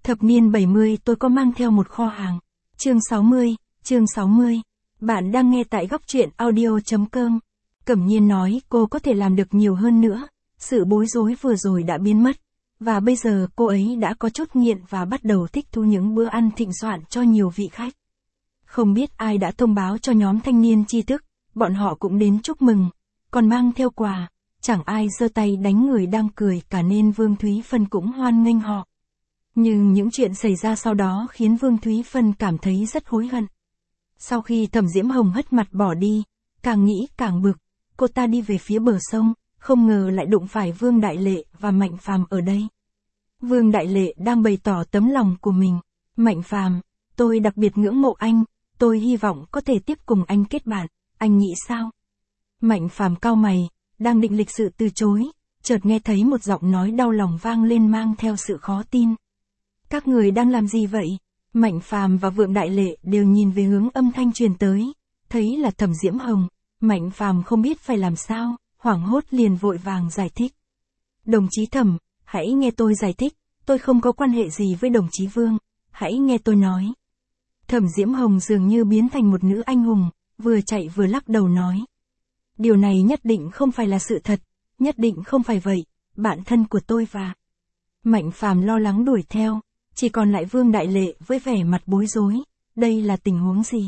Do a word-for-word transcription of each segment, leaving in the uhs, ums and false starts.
Thập niên bảy mươi tôi có mang theo một kho hàng. Chương sáu mươi, chương sáu mươi. Bạn đang nghe tại góc truyện audio chấm com. Cẩm Nhiên nói cô có thể làm được nhiều hơn nữa. Sự bối rối vừa rồi đã biến mất. Và bây giờ cô ấy đã có chút nghiện và bắt đầu thích thú những bữa ăn thịnh soạn cho nhiều vị khách. Không biết ai đã thông báo cho nhóm thanh niên tri thức, bọn họ cũng đến chúc mừng, còn mang theo quà. Chẳng ai giơ tay đánh người đang cười cả nên Vương Thúy Phân cũng hoan nghênh họ. Nhưng những chuyện xảy ra sau đó khiến Vương Thúy Phân cảm thấy rất hối hận. Sau khi Thẩm Diễm Hồng hất mặt bỏ đi, càng nghĩ càng bực, cô ta đi về phía bờ sông, không ngờ lại đụng phải Vương Đại Lệ và Mạnh Phàm ở đây. Vương Đại Lệ đang bày tỏ tấm lòng của mình. Mạnh Phàm, tôi đặc biệt ngưỡng mộ anh, tôi hy vọng có thể tiếp cùng anh kết bạn, anh nghĩ sao? Mạnh Phàm cau mày, đang định lịch sự từ chối, chợt nghe thấy một giọng nói đau lòng vang lên mang theo sự khó tin. Các người đang làm gì vậy? Mạnh Phàm và Vương Đại Lệ đều nhìn về hướng âm thanh truyền tới, thấy là Thẩm Diễm Hồng. Mạnh Phàm không biết phải làm sao, hoảng hốt liền vội vàng giải thích. Đồng chí Thẩm, hãy nghe tôi giải thích, tôi không có quan hệ gì với đồng chí Vương, hãy nghe tôi nói. Thẩm Diễm Hồng dường như biến thành một nữ anh hùng, vừa chạy vừa lắc đầu nói. Điều này nhất định không phải là sự thật, nhất định không phải vậy, bạn thân của tôi và... Mạnh Phàm lo lắng đuổi theo, chỉ còn lại Vương Đại Lệ với vẻ mặt bối rối, đây là tình huống gì?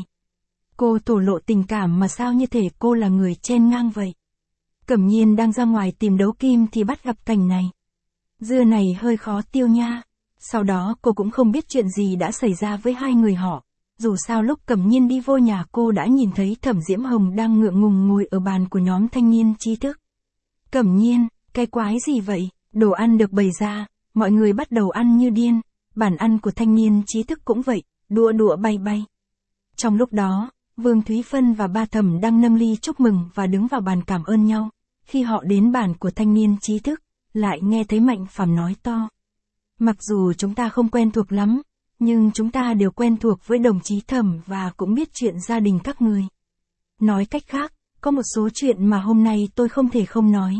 Cô thổ lộ tình cảm mà sao như thể cô là người chen ngang vậy? Cẩm Nhiên đang ra ngoài tìm đấu kim thì bắt gặp cảnh này. Dưa này hơi khó tiêu nha. Sau đó cô cũng không biết chuyện gì đã xảy ra với hai người họ. Dù sao lúc Cẩm Nhiên đi vô nhà cô đã nhìn thấy Thẩm Diễm Hồng đang ngượng ngùng ngồi ở bàn của nhóm thanh niên trí thức. Cẩm Nhiên, cái quái gì vậy? Đồ ăn được bày ra, mọi người bắt đầu ăn như điên. Bàn ăn của thanh niên trí thức cũng vậy, đũa đũa bay bay. Trong lúc đó, Vương Thúy Phân và ba Thẩm đang nâng ly chúc mừng và đứng vào bàn cảm ơn nhau. Khi họ đến bàn của thanh niên trí thức, lại nghe thấy Mạnh Phàm nói to. Mặc dù chúng ta không quen thuộc lắm, nhưng chúng ta đều quen thuộc với đồng chí Thẩm và cũng biết chuyện gia đình các người. Nói cách khác, có một số chuyện mà hôm nay tôi không thể không nói.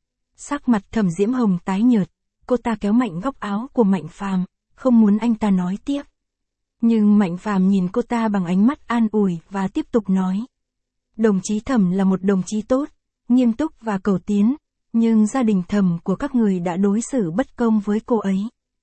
Sắc mặt Thẩm Diễm Hồng tái nhợt, cô ta kéo mạnh góc áo của Mạnh Phàm, không muốn anh ta nói tiếp. Nhưng Mạnh Phàm nhìn cô ta bằng ánh mắt an ủi và tiếp tục nói. Đồng chí Thẩm là một đồng chí tốt, nghiêm túc và cầu tiến, nhưng gia đình Thẩm của các người đã đối xử bất công với cô ấy.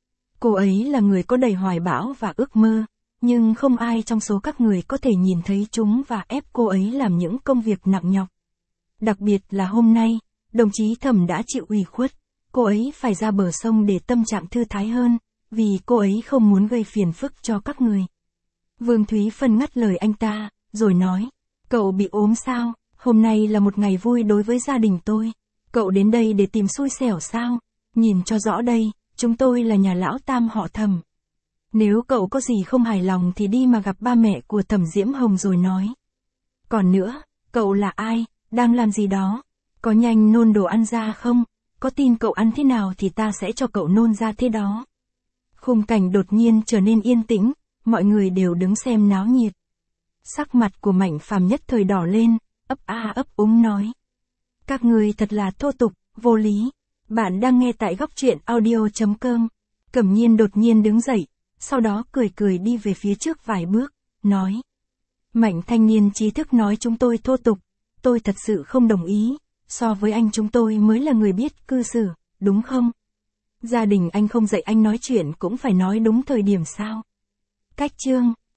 Cô ấy là người có đầy hoài bão và ước mơ, nhưng không ai trong số các người có thể nhìn thấy chúng và ép cô ấy làm những công việc nặng nhọc. Đặc biệt là hôm nay, đồng chí Thẩm đã chịu ủy khuất, cô ấy phải ra bờ sông để tâm trạng thư thái hơn, vì cô ấy không muốn gây phiền phức cho các người. Vương Thúy Phân ngắt lời anh ta, rồi nói, cậu bị ốm sao? Hôm nay là một ngày vui đối với gia đình tôi. Cậu đến đây để tìm xui xẻo sao? Nhìn cho rõ đây, chúng tôi là nhà lão Tam họ Thẩm. Nếu cậu có gì không hài lòng thì đi mà gặp ba mẹ của Thẩm Diễm Hồng rồi nói. Còn nữa, cậu là ai, đang làm gì đó? Có nhanh nôn đồ ăn ra không? Có tin cậu ăn thế nào thì ta sẽ cho cậu nôn ra thế đó. Khung cảnh đột nhiên trở nên yên tĩnh, mọi người đều đứng xem náo nhiệt. Sắc mặt của Mạnh Phàm nhất thời đỏ lên, ấp a ấp úng nói. Các người thật là thô tục, vô lý. Bạn đang nghe tại góc truyện audio chấm com. Cẩm Nhiên đột nhiên đứng dậy, sau đó cười cười đi về phía trước vài bước, nói. Mạnh thanh niên trí thức nói chúng tôi thô tục, tôi thật sự không đồng ý, so với anh chúng tôi mới là người biết cư xử, đúng không? Gia đình anh không dạy anh nói chuyện cũng phải nói đúng thời điểm sao? Cách chương.